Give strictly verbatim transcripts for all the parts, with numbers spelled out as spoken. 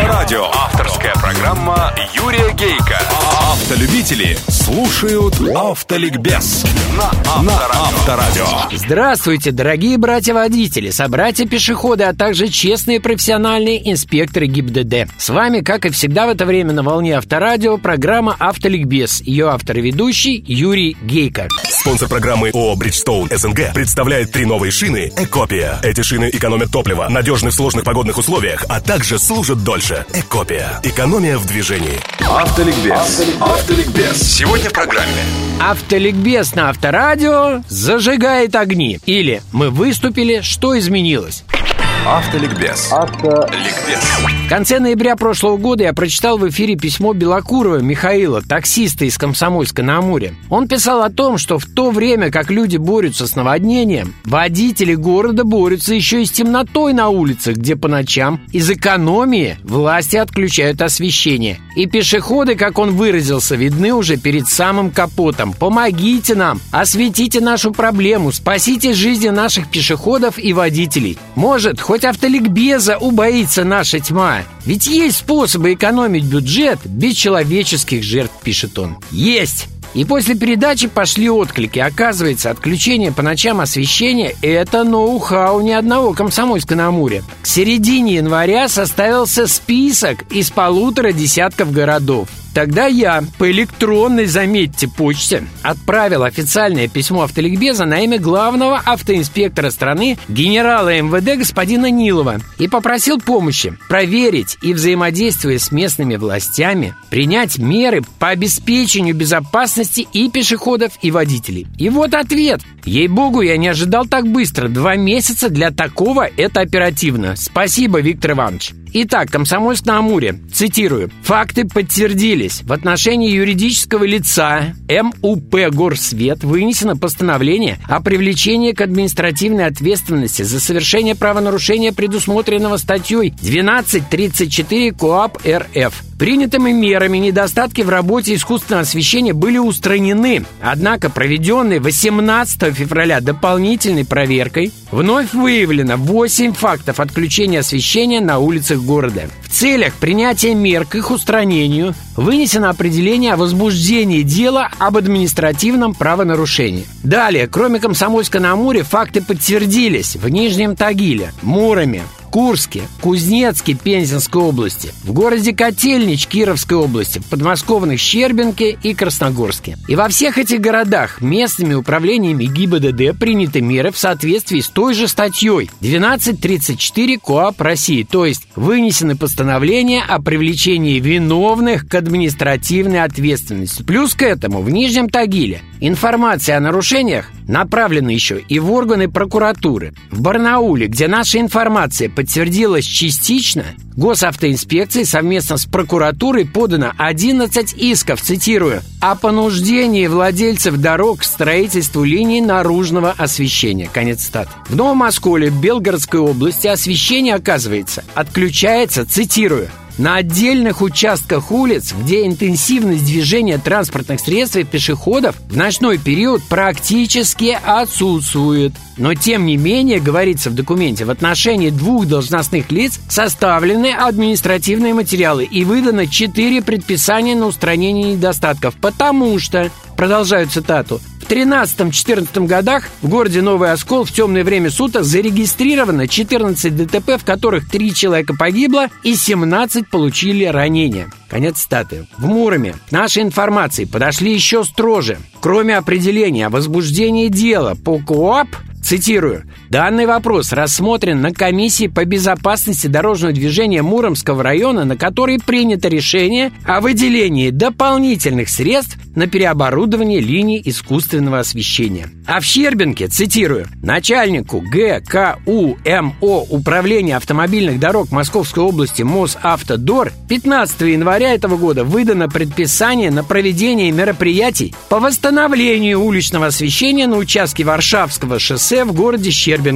Авторадио. Авторская программа Юрия Гейка. Автолюбители слушают Автоликбез на Авторадио. Здравствуйте, дорогие братья-водители, собратья-пешеходы, а также честные профессиональные инспекторы ГИБДД. С вами, как и всегда в это время на волне Авторадио, программа Автоликбез. Ее автор и ведущий Юрий Гейка. Спонсор программы ООО «Бриджстоун СНГ» представляет три новые шины «Экопия». Эти шины экономят топливо, надежны в сложных погодных условиях, а также служат дольше. «Экопия». Экономия в движении. Автоликбез. Автоликбез. Сегодня в программе. Автоликбез на Авторадио зажигает огни. Или мы выступили, что изменилось? Автоликбез. Автоликбез. В конце ноября прошлого года я прочитал в эфире письмо Белокурова Михаила, таксиста из Комсомольска-на-Амуре. Он писал о том, что в то время, как люди борются с наводнением, водители города борются еще и с темнотой на улицах, где по ночам из экономии власти отключают освещение. И пешеходы, как он выразился, видны уже перед самым капотом. Помогите нам, осветите нашу проблему, спасите жизни наших пешеходов и водителей. Может, хоть автоликбеза убоится наша тьма. Ведь есть способы экономить бюджет без человеческих жертв, пишет он. Есть! И после передачи пошли отклики. Оказывается, отключение по ночам освещения – это ноу-хау ни одного Комсомольска-на-Амуре. К середине января составился список из полутора десятков городов. Тогда я по электронной, заметьте, почте отправил официальное письмо Автоликбеза на имя главного автоинспектора страны, генерала эм вэ дэ господина Нилова, и попросил помощи проверить и, взаимодействуя с местными властями, принять меры по обеспечению безопасности и пешеходов, и водителей. И вот ответ. Ей-богу, я не ожидал так быстро. Два месяца для такого – это оперативно. Спасибо, Виктор Иванович. Итак, Комсомольск-на-Амуре, цитирую, «Факты подтвердились. В отношении юридического лица эм у пэ «Горсвет» вынесено постановление о привлечении к административной ответственности за совершение правонарушения, предусмотренного статьей двенадцать тридцать четыре КоАП эр эф. Принятыми мерами недостатки в работе искусственного освещения были устранены. Однако проведенной восемнадцатого февраля дополнительной проверкой вновь выявлено восемь фактов отключения освещения на улицах города. В целях принятия мер к их устранению вынесено определение о возбуждении дела об административном правонарушении. Далее, кроме Комсомольска-на-Амуре, факты подтвердились в Нижнем Тагиле, Муроме, Курске, Кузнецке Пензенской области, в городе Котельнич Кировской области, в подмосковных Щербинке и Красногорске. И во всех этих городах местными управлениями ГИБДД приняты меры в соответствии с той же статьей двенадцать тридцать четыре КоАП России, то есть вынесены постановления о привлечении виновных к административной ответственности. Плюс к этому в Нижнем Тагиле информация о нарушениях направлена еще и в органы прокуратуры. В Барнауле, где наша информация подтвердилась частично, госавтоинспекцией совместно с прокуратурой подано одиннадцать исков, цитирую, о понуждении владельцев дорог к строительству линий наружного освещения. Конец цитаты. В Новом Осколе, Белгородской области, освещение, оказывается, отключается, цитирую, на отдельных участках улиц, где интенсивность движения транспортных средств и пешеходов в ночной период практически отсутствует. Но, тем не менее, говорится в документе, в отношении двух должностных лиц составлены административные материалы и выдано четыре предписания на устранение недостатков, потому что, продолжаю цитату, в тринадцатом-четырнадцатом годах в городе Новый Оскол в темное время суток зарегистрировано четырнадцать дэ тэ пэ, в которых три человека погибло и семнадцать получили ранения. Конец цитаты. В Муроме к нашей информации подошли еще строже. Кроме определения о возбуждении дела по КоАП, цитирую, «Данный вопрос рассмотрен на комиссии по безопасности дорожного движения Муромского района, на которой принято решение о выделении дополнительных средств на переоборудование линий искусственного освещения». А в Щербинке, цитирую, «Начальнику гэ ка у эм о Управления автомобильных дорог Московской области Мосавтодор пятнадцатого января этого года выдано предписание на проведение мероприятий по восстановлению уличного освещения на участке Варшавского шоссе в городе Щербинка.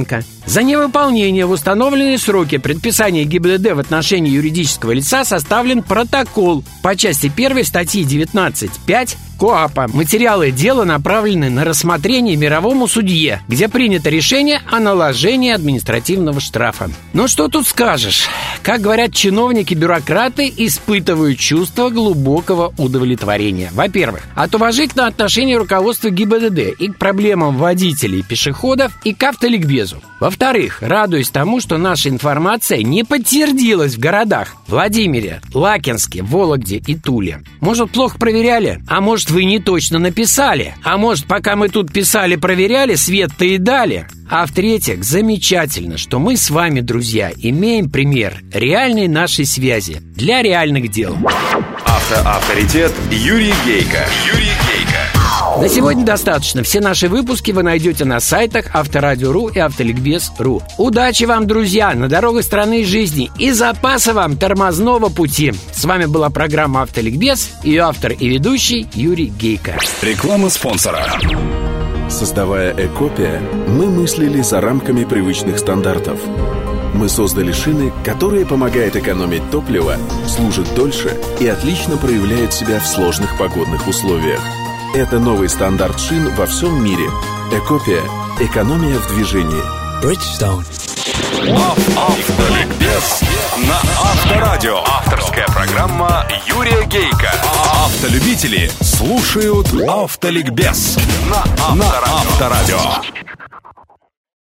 За невыполнение в установленные сроки предписания ГИБДД в отношении юридического лица составлен протокол по части первой статьи девятнадцать пять КоАПа. Материалы дела направлены на рассмотрение мировому судье, где принято решение о наложении административного штрафа. Ну что тут скажешь? Как говорят чиновники-бюрократы, испытывают чувство глубокого удовлетворения. Во-первых, от уважительного отношения руководства ГИБДД и к проблемам водителей и пешеходов, и к автоликбезу. Во-вторых, радуюсь тому, что наша информация не подтвердилась в городах Владимире, Лакинске, Вологде и Туле. Может, плохо проверяли? А может, вы не точно написали? А может, пока мы тут писали-проверяли, свет-то и дали? А в-третьих, замечательно, что мы с вами, друзья, имеем пример реальной нашей связи для реальных дел. Автоавторитет Юрий Гейко. Юрий Гейко. На сегодня достаточно. Все наши выпуски вы найдете на сайтах Авторадио точка ру и Автоликбез точка ру. Удачи вам, друзья, на дорогах страны и жизни, и запаса вам тормозного пути. С вами была программа «Автоликбез», ее автор и ведущий Юрий Гейко. Реклама спонсора. Создавая Экопия, мы мыслили за рамками привычных стандартов. Мы создали шины, которые помогают экономить топливо, служат дольше и отлично проявляют себя в сложных погодных условиях. Это новый стандарт шин во всем мире. Экопия. Экономия в движении. Bridgestone. Автоликбез на Авторадио. Авторская программа Юрия Гейко. Автолюбители слушают Автоликбез на Авторадио.